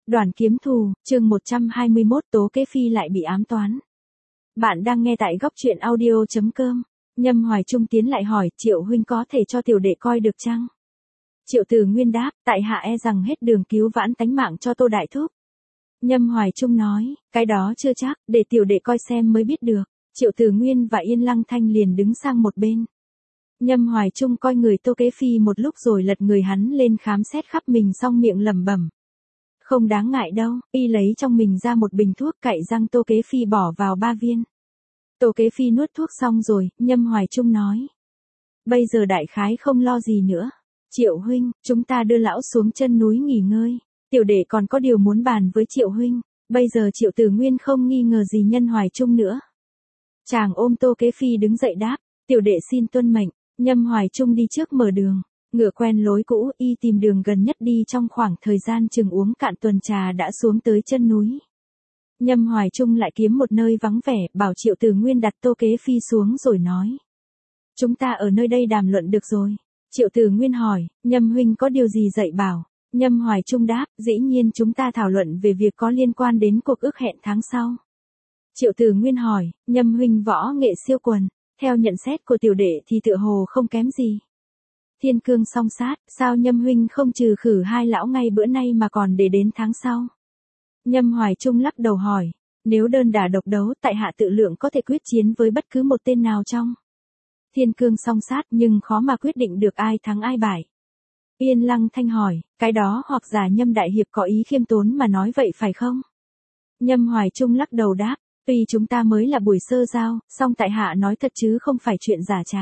Đoàn kiếm thù, chương 121 Tố Kế Phi lại bị ám toán. Bạn đang nghe tại góc truyện audio.com. Nhâm Hoài Trung tiến lại hỏi, Triệu huynh có thể cho tiểu đệ coi được chăng? Triệu Từ Nguyên đáp, tại hạ e rằng hết đường cứu vãn tánh mạng cho Tô đại thúc. Nhâm Hoài Trung nói, cái đó chưa chắc, để tiểu đệ coi xem mới biết được. Triệu Từ Nguyên và Yên Lăng Thanh liền đứng sang một bên. Nhâm Hoài Trung coi người Tô Kế Phi một lúc rồi lật người hắn lên khám xét khắp mình, xong miệng lẩm bẩm. Không đáng ngại đâu, y lấy trong mình ra một bình thuốc cạy răng Tô Kế Phi bỏ vào 3 viên. Tô Kế Phi nuốt thuốc xong rồi, Nhâm Hoài Trung nói. Bây giờ đại khái không lo gì nữa. Triệu huynh, chúng ta đưa lão xuống chân núi nghỉ ngơi. Tiểu đệ còn có điều muốn bàn với Triệu huynh. Bây giờ Triệu Từ Nguyên không nghi ngờ gì Nhâm Hoài Trung nữa. Chàng ôm Tô Kế Phi đứng dậy đáp, tiểu đệ xin tuân mệnh. Nhâm Hoài Trung đi trước mở đường. Ngựa quen lối cũ, y tìm đường gần nhất đi, trong khoảng thời gian chừng uống cạn tuần trà đã xuống tới chân núi. Nhâm Hoài Trung lại kiếm một nơi vắng vẻ, bảo Triệu Từ Nguyên đặt Tô Kế Phi xuống rồi nói. Chúng ta ở nơi đây đàm luận được rồi. Triệu Từ Nguyên hỏi, Nhâm huynh có điều gì dạy bảo? Nhâm Hoài Trung đáp, dĩ nhiên chúng ta thảo luận về việc có liên quan đến cuộc ước hẹn tháng sau. Triệu Từ Nguyên hỏi, Nhâm huynh võ nghệ siêu quần, theo nhận xét của tiểu đệ thì tựa hồ không kém gì. Thiên cương song sát, sao Nhâm huynh không trừ khử hai lão ngay bữa nay mà còn để đến tháng sau? Nhâm Hoài Trung lắc đầu hỏi, nếu đơn đả độc đấu, tại hạ tự lượng có thể quyết chiến với bất cứ một tên nào trong thiên cương song sát, nhưng khó mà quyết định được ai thắng ai bại. Yên Lăng Thanh hỏi, cái đó hoặc giả Nhâm đại hiệp có ý khiêm tốn mà nói vậy phải không? Nhâm Hoài Trung lắc đầu đáp, tuy chúng ta mới là buổi sơ giao, song tại hạ nói thật chứ không phải chuyện giả trá.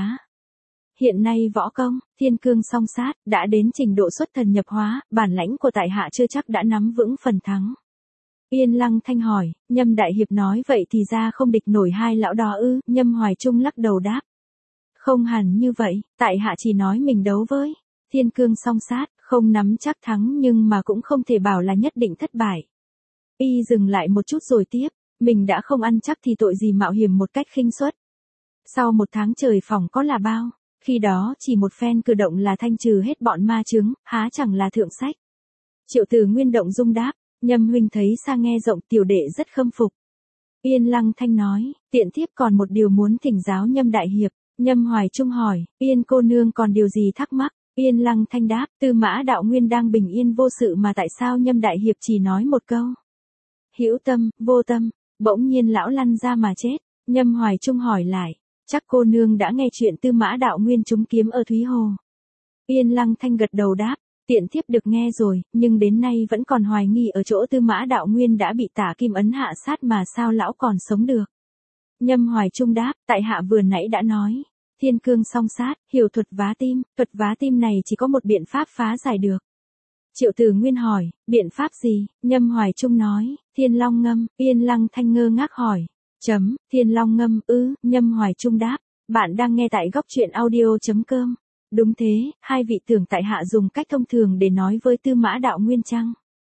Hiện nay võ công, thiên cương song sát, đã đến trình độ xuất thần nhập hóa, bản lãnh của tại hạ chưa chắc đã nắm vững phần thắng. Yên Lăng Thanh hỏi, Nhâm đại hiệp nói vậy thì ra không địch nổi hai lão đó ư? Nhâm Hoài Trung lắc đầu đáp. Không hẳn như vậy, tại hạ chỉ nói mình đấu với thiên cương song sát, không nắm chắc thắng nhưng mà cũng không thể bảo là nhất định thất bại. Y dừng lại một chút rồi tiếp, mình đã không ăn chắc thì tội gì mạo hiểm một cách khinh suất. Sau 1 tháng trời phòng có là bao? Khi đó chỉ một phen cử động là thanh trừ hết bọn ma chướng, há chẳng là thượng sách. Triệu Từ Nguyên động dung đáp, Nhâm huynh thấy xa nghe rộng, tiểu đệ rất khâm phục. Yên Lăng Thanh nói, tiện thiếp còn một điều muốn thỉnh giáo Nhâm đại hiệp. Nhâm Hoài Trung hỏi, Yên cô nương còn điều gì thắc mắc? Yên Lăng Thanh đáp, Tư Mã Đạo Nguyên đang bình yên vô sự mà tại sao Nhâm đại hiệp chỉ nói một câu? Hữu tâm, vô tâm, bỗng nhiên lão lăn ra mà chết. Nhâm Hoài Trung hỏi lại, chắc cô nương đã nghe chuyện Tư Mã Đạo Nguyên trúng kiếm ở Thúy Hồ. Yên Lăng Thanh gật đầu đáp, tiện thiếp được nghe rồi, nhưng đến nay vẫn còn hoài nghi ở chỗ Tư Mã Đạo Nguyên đã bị Tả Kim Ấn hạ sát mà sao lão còn sống được. Nhâm Hoài Trung đáp, tại hạ vừa nãy đã nói, thiên cương song sát, hiểu thuật vá tim này chỉ có một biện pháp phá giải được. Triệu Từ Nguyên hỏi, biện pháp gì? Nhâm Hoài Trung nói, Thiên Long ngâm. Yên Lăng Thanh ngơ ngác hỏi, Thiên Long ngâm ư? Nhâm Hoài Trung đáp, bạn đang nghe tại góc truyện audio.com. Đúng thế, hai vị tưởng tại hạ dùng cách thông thường để nói với Tư Mã Đạo Nguyên chăng?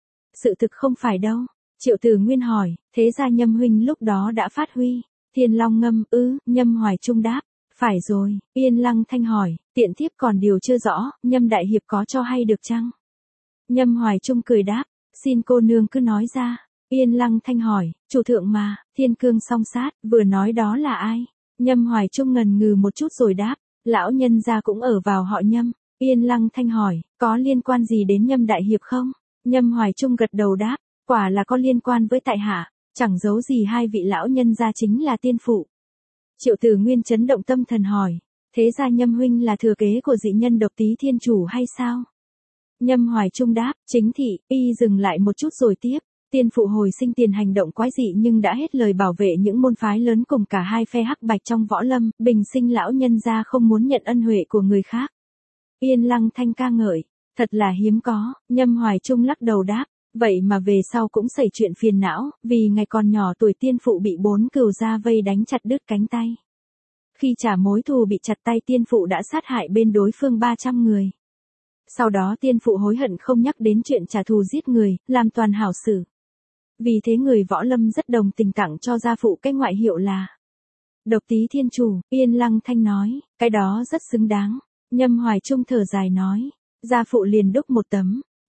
Sự thực không phải đâu. Triệu Từ Nguyên hỏi, thế ra Nhâm huynh lúc đó đã phát huy Thiên Long ngâm ư? Nhâm Hoài Trung đáp, phải rồi. Yên Lăng Thanh hỏi, tiện thiếp còn điều chưa rõ, Nhâm đại hiệp có cho hay được chăng? Nhâm Hoài Trung cười đáp, xin cô nương cứ nói ra. Yên Lăng Thanh hỏi, chủ thượng mà, thiên cương song sát, vừa nói đó là ai? Nhâm Hoài Trung ngần ngừ một chút rồi đáp, lão nhân gia cũng ở vào họ Nhâm. Yên Lăng Thanh hỏi, có liên quan gì đến Nhâm đại hiệp không? Nhâm Hoài Trung gật đầu đáp, quả là có liên quan với tại hạ, chẳng giấu gì hai vị lão nhân gia chính là tiên phụ. Triệu Từ Nguyên chấn động tâm thần hỏi, thế ra Nhâm huynh là thừa kế của dị nhân Độc Tý Thiên Chủ hay sao? Nhâm Hoài Trung đáp, chính thị. Y dừng lại một chút rồi tiếp, tiên phụ hồi sinh tiền hành động quái dị nhưng đã hết lời bảo vệ những môn phái lớn cùng cả hai phe hắc bạch trong võ lâm, bình sinh lão nhân gia không muốn nhận ân huệ của người khác. Yên Lăng Thanh ca ngợi, thật là hiếm có. Nhâm Hoài Trung lắc đầu đáp, vậy mà về sau cũng xảy chuyện phiền não, vì ngày còn nhỏ tuổi tiên phụ bị 4 cừu gia vây đánh chặt đứt cánh tay. Khi trả mối thù bị chặt tay, tiên phụ đã sát hại bên đối phương 300 người. Sau đó tiên phụ hối hận không nhắc đến chuyện trả thù giết người, làm toàn hảo xử. Vì thế người võ lâm rất đồng tình tặng cho gia phụ cái ngoại hiệu là Độc Tý Thiên Chủ. Yên Lăng Thanh nói, cái đó rất xứng đáng. Nhâm Hoài Trung thở dài nói, gia phụ liền đúc một tấm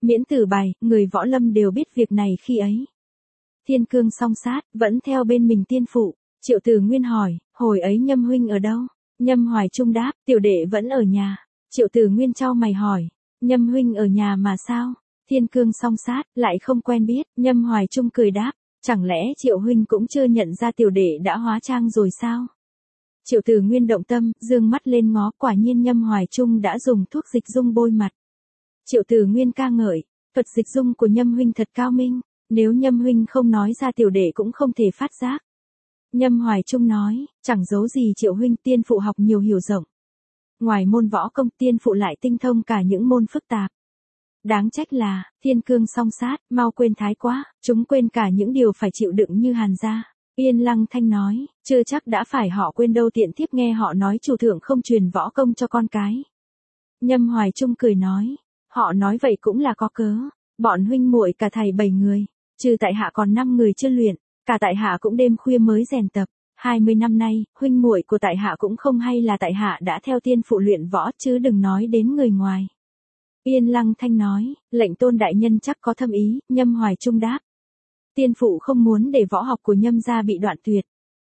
Miễn Tử Bài, người võ lâm đều biết việc này khi ấy. Thiên Cương song sát, vẫn theo bên mình tiên phụ. Triệu Tử Nguyên hỏi, hồi ấy Nhâm huynh ở đâu? Nhâm Hoài Trung đáp, tiểu đệ vẫn ở nhà. Triệu Tử Nguyên chau mày hỏi, Nhâm huynh ở nhà mà sao? Thiên Cương song sát, lại không quen biết. Nhâm Hoài Trung cười đáp, chẳng lẽ Triệu huynh cũng chưa nhận ra tiểu đệ đã hóa trang rồi sao? Triệu Tử Nguyên động tâm, dương mắt lên ngó, quả nhiên Nhâm Hoài Trung đã dùng thuốc dịch dung bôi mặt. Triệu Tử Nguyên ca ngợi, thuật dịch dung của Nhâm huynh thật cao minh, nếu Nhâm huynh không nói ra tiểu đệ cũng không thể phát giác. Nhâm Hoài Trung nói, chẳng giấu gì Triệu huynh, tiên phụ học nhiều hiểu rộng. Ngoài môn võ công, tiên phụ lại tinh thông cả những môn phức tạp. Đáng trách là, Thiên Cương song sát, mau quên thái quá, chúng quên cả những điều phải chịu đựng như Hàn gia. Yên Lăng Thanh nói, chưa chắc đã phải họ quên đâu, tiện thiếp nghe họ nói chủ thượng không truyền võ công cho con cái. Nhâm Hoài Trung cười nói, họ nói vậy cũng là có cớ, bọn huynh muội cả thầy 7 người, trừ tại hạ còn 5 người chưa luyện, cả tại hạ cũng đêm khuya mới rèn tập. 20 năm nay, huynh muội của tại hạ cũng không hay là tại hạ đã theo tiên phụ luyện võ, chứ đừng nói đến người ngoài. Yên Lăng Thanh nói, lệnh tôn đại nhân chắc có thâm ý. Nhâm Hoài Trung đáp, tiên phụ không muốn để võ học của Nhâm gia bị đoạn tuyệt.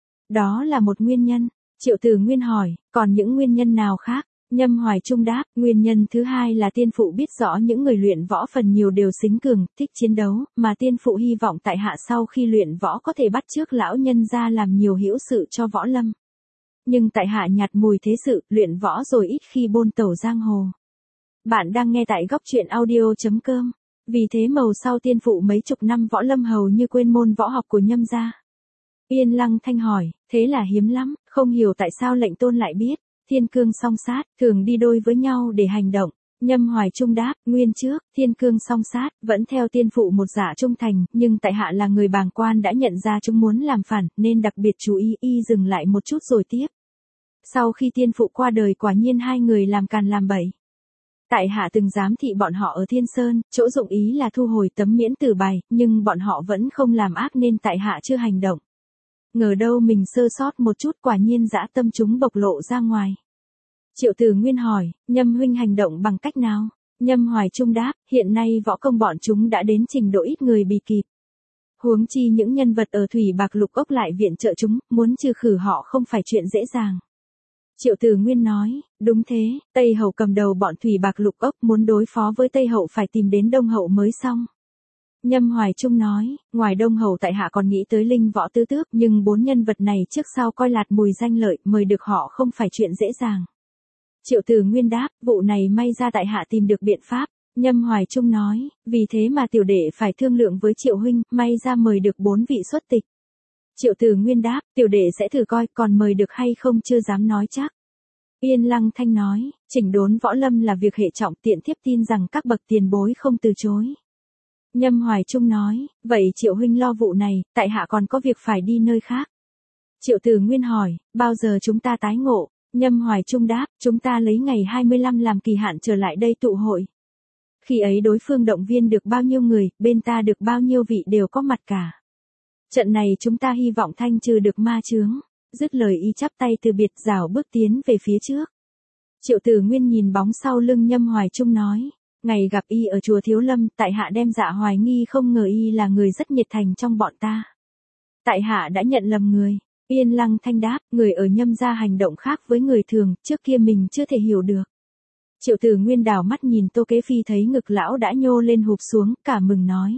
Đó là một nguyên nhân. Triệu Tử Nguyên hỏi, còn những nguyên nhân nào khác? Nhâm Hoài Trung đáp, nguyên nhân thứ hai là tiên phụ biết rõ những người luyện võ phần nhiều đều xính cường, thích chiến đấu, mà tiên phụ hy vọng tại hạ sau khi luyện võ có thể bắt chước lão nhân ra làm nhiều hữu sự cho võ lâm. Nhưng tại hạ nhạt mùi thế sự, luyện võ rồi ít khi bôn tẩu giang hồ. Bạn đang nghe tại góc truyện audio.com. Vì thế màu sau tiên phụ mấy chục năm võ lâm hầu như quên môn võ học của Nhâm gia. Yên Lăng Thanh hỏi, thế là hiếm lắm, không hiểu tại sao lệnh tôn lại biết. Thiên Cương song sát, thường đi đôi với nhau để hành động. Nhâm Hoài Trung đáp, nguyên trước, Thiên Cương song sát, vẫn theo tiên phụ một dạ trung thành, nhưng tại hạ là người bàng quan đã nhận ra chúng muốn làm phản, nên đặc biệt chú ý, dừng lại một chút rồi tiếp. Sau khi tiên phụ qua đời quả nhiên hai người làm càn làm bậy. Tại hạ từng giám thị bọn họ ở Thiên Sơn, chỗ dụng ý là thu hồi tấm miễn tử bài, nhưng bọn họ vẫn không làm ác nên tại hạ chưa hành động. Ngờ đâu mình sơ sót một chút, quả nhiên dã tâm chúng bộc lộ ra ngoài. Triệu Tử Nguyên hỏi, Nhâm huynh hành động bằng cách nào? Nhâm Hoài Trung đáp, hiện nay võ công bọn chúng đã đến trình độ ít người bì kịp. Huống chi những nhân vật ở Thủy Bạc Lục Ốc lại viện trợ chúng, muốn trừ khử họ không phải chuyện dễ dàng. Triệu Tử Nguyên nói, đúng thế, Tây Hậu cầm đầu bọn Thủy Bạc Lục Ốc, muốn đối phó với Tây Hậu phải tìm đến Đông Hậu mới xong. Nhâm Hoài Trung nói, ngoài Đông Hậu tại hạ còn nghĩ tới Linh Võ Tứ Tước, nhưng 4 nhân vật này trước sau coi lạt mùi danh lợi, mời được họ không phải chuyện dễ dàng. Triệu Tử Nguyên đáp, vụ này may ra tại hạ tìm được biện pháp. Nhâm Hoài Trung nói, vì thế mà tiểu đệ phải thương lượng với Triệu huynh, may ra mời được 4 vị xuất tịch. Triệu Tử Nguyên đáp, tiểu đệ sẽ thử coi, còn mời được hay không chưa dám nói chắc. Yên Lăng Thanh nói, chỉnh đốn võ lâm là việc hệ trọng, tiện thiếp tin rằng các bậc tiền bối không từ chối. Nhâm Hoài Trung nói, vậy Triệu huynh lo vụ này, tại hạ còn có việc phải đi nơi khác. Triệu Tử Nguyên hỏi, bao giờ chúng ta tái ngộ? Nhâm Hoài Trung đáp, chúng ta lấy ngày 25 làm kỳ hạn trở lại đây tụ hội. Khi ấy đối phương động viên được bao nhiêu người, bên ta được bao nhiêu vị đều có mặt cả. Trận này chúng ta hy vọng thanh trừ được ma chướng. Dứt lời y chắp tay từ biệt, rảo bước tiến về phía trước. Triệu Tử Nguyên nhìn bóng sau lưng Nhâm Hoài Trung nói, ngày gặp y ở chùa Thiếu Lâm, tại hạ đem dạ hoài nghi, không ngờ y là người rất nhiệt thành trong bọn ta. Tại hạ đã nhận lầm người. Yên Lăng Thanh đáp, người ở Nhâm gia hành động khác với người thường, trước kia mình chưa thể hiểu được. Triệu Tử Nguyên đảo mắt nhìn Tô Kế Phi, thấy ngực lão đã nhô lên hụp xuống, cả mừng nói.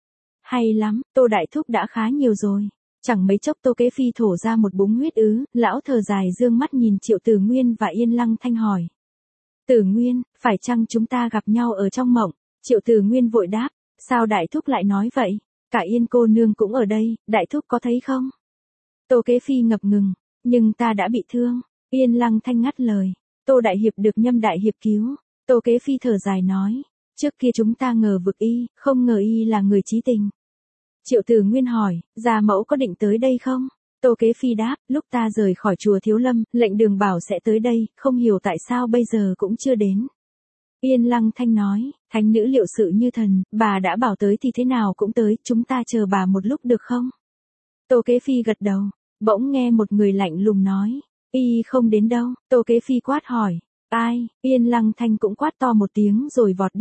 Hay lắm, Tô Đại Thúc đã khá nhiều rồi. Chẳng mấy chốc Tô Kế Phi thổ ra một búng huyết ứ, lão thở dài dương mắt nhìn Triệu Tử Nguyên và Yên Lăng Thanh hỏi. Tử Nguyên, phải chăng chúng ta gặp nhau ở trong mộng? Triệu Tử Nguyên vội đáp, sao Đại Thúc lại nói vậy? Cả Yên cô nương cũng ở đây, Đại Thúc có thấy không? Tô Kế Phi ngập ngừng, nhưng ta đã bị thương. Yên Lăng Thanh ngắt lời, Tô Đại Hiệp được Nhâm Đại Hiệp cứu. Tô Kế Phi thở dài nói, trước kia chúng ta ngờ vực y, không ngờ y là người chí tình. Triệu Tử Nguyên hỏi, gia mẫu có định tới đây không? Tô Kế Phi đáp, lúc ta rời khỏi chùa Thiếu Lâm, lệnh Đường bảo sẽ tới đây, không hiểu tại sao bây giờ cũng chưa đến. Yên Lăng Thanh nói, thánh nữ liệu sự như thần, bà đã bảo tới thì thế nào cũng tới, chúng ta chờ bà một lúc được không? Tô Kế Phi gật đầu, bỗng nghe một người lạnh lùng nói, y không đến đâu. Tô Kế Phi quát hỏi, ai? Yên Lăng Thanh cũng quát to một tiếng rồi vọt đi.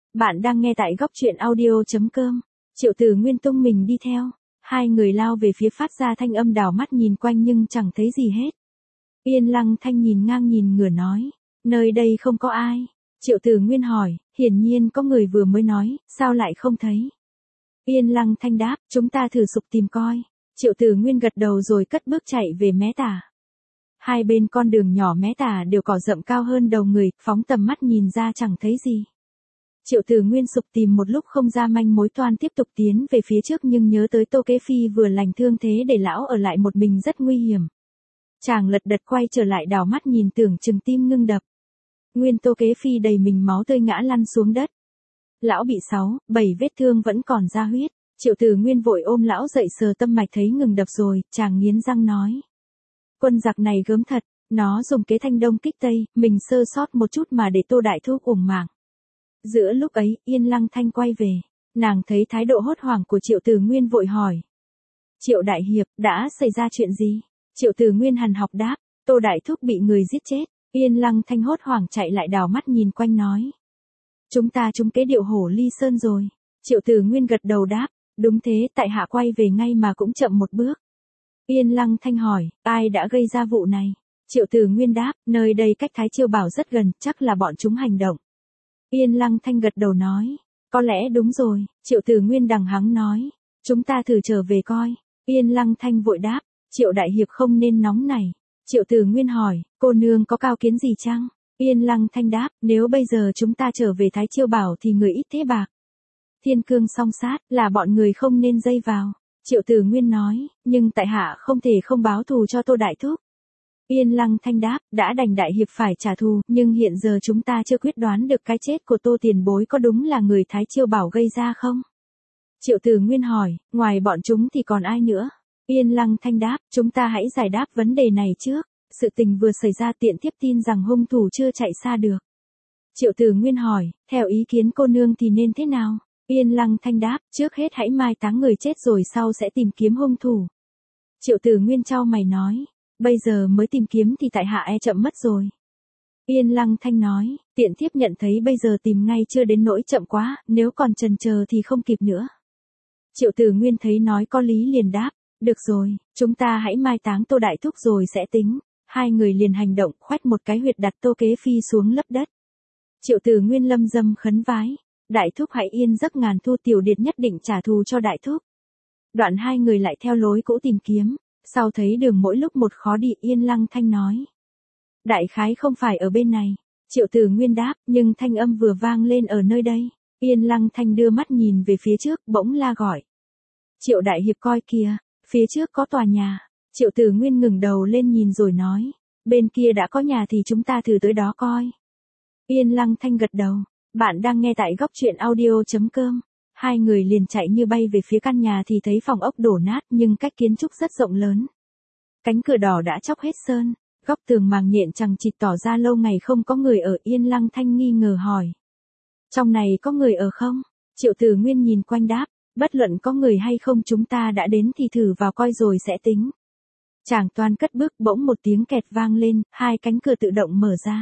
Bạn đang nghe tại góc truyện audio.com. Triệu Từ Nguyên tung mình đi theo. Hai người lao về phía phát ra thanh âm, đảo mắt nhìn quanh nhưng chẳng thấy gì hết. Yên Lăng Thanh nhìn ngang nhìn ngửa nói. Nơi đây không có ai. Triệu Từ Nguyên hỏi, hiển nhiên có người vừa mới nói, sao lại không thấy? Yên Lăng Thanh đáp, chúng ta thử sục tìm coi. Triệu Từ Nguyên gật đầu rồi cất bước chạy về mé tả. Hai bên con đường nhỏ mé tả đều cỏ rậm cao hơn đầu người, phóng tầm mắt nhìn ra chẳng thấy gì. Triệu Từ Nguyên sục tìm một lúc không ra manh mối, toan tiếp tục tiến về phía trước nhưng nhớ tới Tô Kế Phi vừa lành thương thế để lão ở lại một mình rất nguy hiểm. Chàng lật đật quay trở lại, đảo mắt nhìn tưởng chừng tim ngưng đập. Nguyên Tô Kế Phi đầy mình máu tươi ngã lăn xuống đất. Lão bị 6-7 vết thương vẫn còn ra huyết. Triệu Từ Nguyên vội ôm lão dậy sờ tâm mạch thấy ngừng đập rồi, chàng nghiến răng nói. Quân giặc này gớm thật, nó dùng kế thanh đông kích tây, mình sơ sót một chút mà để Tô đại thúc uổng mạng. Giữa lúc ấy, Yên Lăng Thanh quay về, nàng thấy thái độ hốt hoảng của Triệu Từ Nguyên vội hỏi. Triệu đại hiệp, đã xảy ra chuyện gì? Triệu Từ Nguyên hằn học đáp, Tô đại thúc bị người giết chết. Yên Lăng Thanh hốt hoảng chạy lại, đảo mắt nhìn quanh nói. Chúng ta trúng kế điệu Hổ Ly Sơn rồi. Triệu Từ Nguyên gật đầu đáp, đúng thế, tại hạ quay về ngay mà cũng chậm một bước. Yên Lăng Thanh hỏi, ai đã gây ra vụ này? Triệu Từ Nguyên đáp, nơi đây cách Thái Chiêu Bảo rất gần, chắc là bọn chúng hành động. Yên Lăng Thanh gật đầu nói, có lẽ đúng rồi. Triệu Từ Nguyên đằng hắng nói, chúng ta thử trở về coi. Yên Lăng Thanh vội đáp, Triệu đại hiệp không nên nóng này. Triệu Từ Nguyên hỏi, cô nương có cao kiến gì chăng? Yên Lăng Thanh đáp, nếu bây giờ chúng ta trở về Thái Chiêu Bảo thì người ít thế bạc. Thiên cương song sát, là bọn người không nên dây vào. Triệu Từ Nguyên nói, nhưng tại hạ không thể không báo thù cho Tô đại thúc. Yên Lăng Thanh đáp, đã đành đại hiệp phải trả thù, nhưng hiện giờ chúng ta chưa quyết đoán được cái chết của Tô tiền bối có đúng là người Thái Chiêu Bảo gây ra không? Triệu Từ Nguyên hỏi, ngoài bọn chúng thì còn ai nữa? Yên Lăng Thanh đáp, chúng ta hãy giải đáp vấn đề này trước. Sự tình vừa xảy ra tiện tiếp tin rằng hung thủ chưa chạy xa được. Triệu Từ Nguyên hỏi, theo ý kiến cô nương thì nên thế nào? Yên Lăng Thanh đáp, trước hết hãy mai táng người chết rồi sau sẽ tìm kiếm hung thủ. Triệu Từ Nguyên chau mày nói, bây giờ mới tìm kiếm thì tại hạ chậm mất rồi. Yên Lăng Thanh nói, tiện thiếp nhận thấy bây giờ tìm ngay chưa đến nỗi chậm quá, nếu còn chần chờ thì không kịp nữa. Triệu Từ Nguyên thấy nói có lý liền đáp, được rồi, chúng ta hãy mai táng Tô đại thúc rồi sẽ tính. Hai người liền hành động, khoét một cái huyệt đặt Tô Kế Phi xuống lấp đất. Triệu Từ Nguyên lâm dâm khấn vái, đại thúc hãy yên giấc, ngàn thu tiểu điệt nhất định trả thù cho đại thúc. Đoạn hai người lại theo lối cũ tìm kiếm, sau thấy đường mỗi lúc một khó đi. Yên Lăng Thanh nói, đại khái không phải ở bên này. Triệu Từ Nguyên đáp, nhưng thanh âm vừa vang lên ở nơi đây. Yên Lăng Thanh đưa mắt nhìn về phía trước, bỗng la gọi. Triệu đại hiệp coi kìa, phía trước có tòa nhà. Triệu Từ Nguyên ngừng đầu lên nhìn rồi nói, bên kia đã có nhà thì chúng ta thử tới đó coi. Yên Lăng Thanh gật đầu, bạn đang nghe tại góc truyện audio.com. Hai người liền chạy như bay về phía căn nhà thì thấy phòng ốc đổ nát nhưng cách kiến trúc rất rộng lớn. Cánh cửa đỏ đã chóc hết sơn, góc tường màng nhện chằng chịt tỏ ra lâu ngày không có người ở. Yên Lăng Thanh nghi ngờ hỏi, trong này có người ở không? Triệu Từ Nguyên nhìn quanh đáp, bất luận có người hay không chúng ta đã đến thì thử vào coi rồi sẽ tính. Chàng toan cất bước, bỗng một tiếng kẹt vang lên, hai cánh cửa tự động mở ra.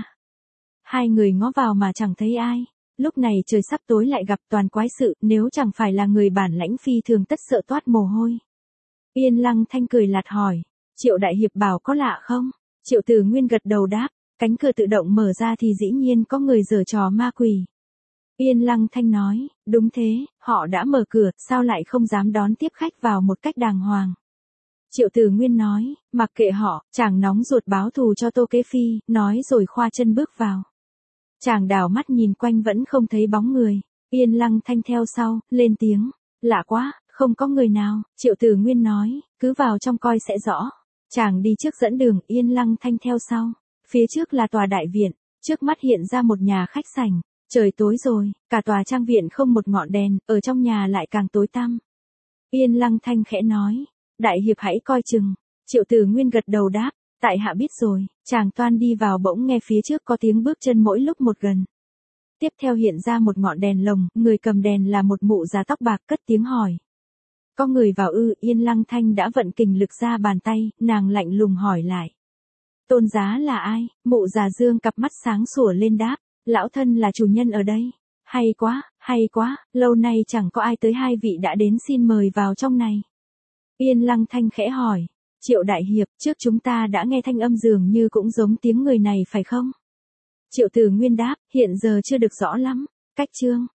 Hai người ngó vào mà chẳng thấy ai. Lúc này trời sắp tối lại gặp toàn quái sự, nếu chẳng phải là người bản lãnh phi thường tất sợ toát mồ hôi. Yên Lăng Thanh cười lạt hỏi, Triệu đại hiệp bảo có lạ không? Triệu Từ Nguyên gật đầu đáp, cánh cửa tự động mở ra thì dĩ nhiên có người giở trò ma quỷ. Yên Lăng Thanh nói, đúng thế, họ đã mở cửa, sao lại không dám đón tiếp khách vào một cách đàng hoàng? Triệu Từ Nguyên nói, mặc kệ họ, chàng nóng ruột báo thù cho Tô Kế Phi, nói rồi khoa chân bước vào. Chàng đảo mắt nhìn quanh vẫn không thấy bóng người. Yên Lăng Thanh theo sau, lên tiếng, lạ quá, không có người nào. Triệu Từ Nguyên nói, cứ vào trong coi sẽ rõ. Chàng đi trước dẫn đường, Yên Lăng Thanh theo sau. Phía trước là tòa đại viện, trước mắt hiện ra một nhà khách sảnh. Trời tối rồi, cả tòa trang viện không một ngọn đèn, ở trong nhà lại càng tối tăm. Yên Lăng Thanh khẽ nói, đại hiệp hãy coi chừng. Triệu Từ Nguyên gật đầu đáp, tại hạ biết rồi. Chàng toan đi vào bỗng nghe phía trước có tiếng bước chân mỗi lúc một gần. Tiếp theo hiện ra một ngọn đèn lồng, người cầm đèn là một mụ già tóc bạc cất tiếng hỏi. Có người vào ư? Yên Lăng Thanh đã vận kình lực ra bàn tay, nàng lạnh lùng hỏi lại. Tôn giá là ai? Mụ già dương cặp mắt sáng sủa lên đáp, lão thân là chủ nhân ở đây. Hay quá, Hay quá, lâu nay chẳng có ai tới, hai vị đã đến, xin mời vào trong này. Yên Lăng Thanh khẽ hỏi. Triệu đại hiệp, trước chúng ta đã nghe thanh âm dường như cũng giống tiếng người này phải không? Triệu Tử Nguyên đáp, hiện giờ chưa được rõ lắm. Cách chương.